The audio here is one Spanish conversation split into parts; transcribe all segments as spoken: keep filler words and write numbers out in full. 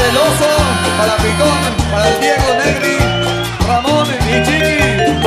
el Oso, para Picón, para el Diego, Negri, Ramón y Chiqui.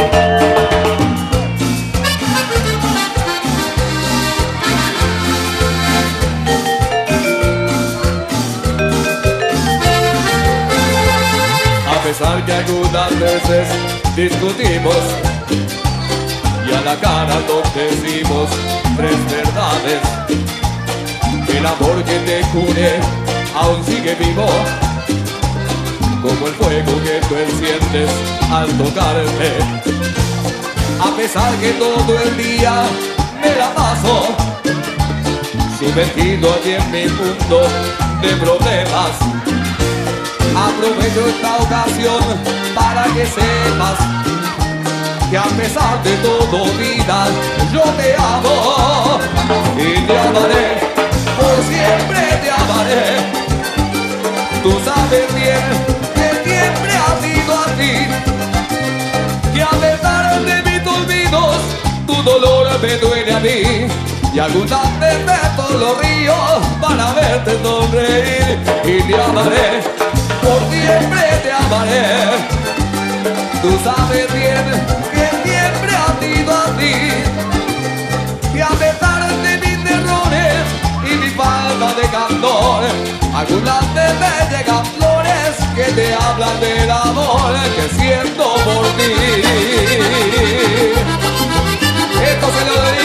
A pesar que algunas veces discutimos y a la cara nos decimos tres verdades, el amor que te juré aún sigue vivo, como el fuego que tú enciendes al tocarme. A pesar que todo el día me la paso sumergido allí en mi mundo de problemas, aprovecho esta ocasión para que sepas que a pesar de todo, vida, yo te amo y te amaré, por siempre te amaré. Tú sabes bien que siempre ha sido así, que a pesar de mis olvidos, tu dolor me duele a mí. Y algunas veces solo río para verte sonreír y te amaré, por siempre te amaré. Tú sabes bien que siempre ha sido así, que a pesar de mis errores y mi falta de candor, algunas veces llegan flores que te hablan del amor que siento por ti. Esto se lo dedico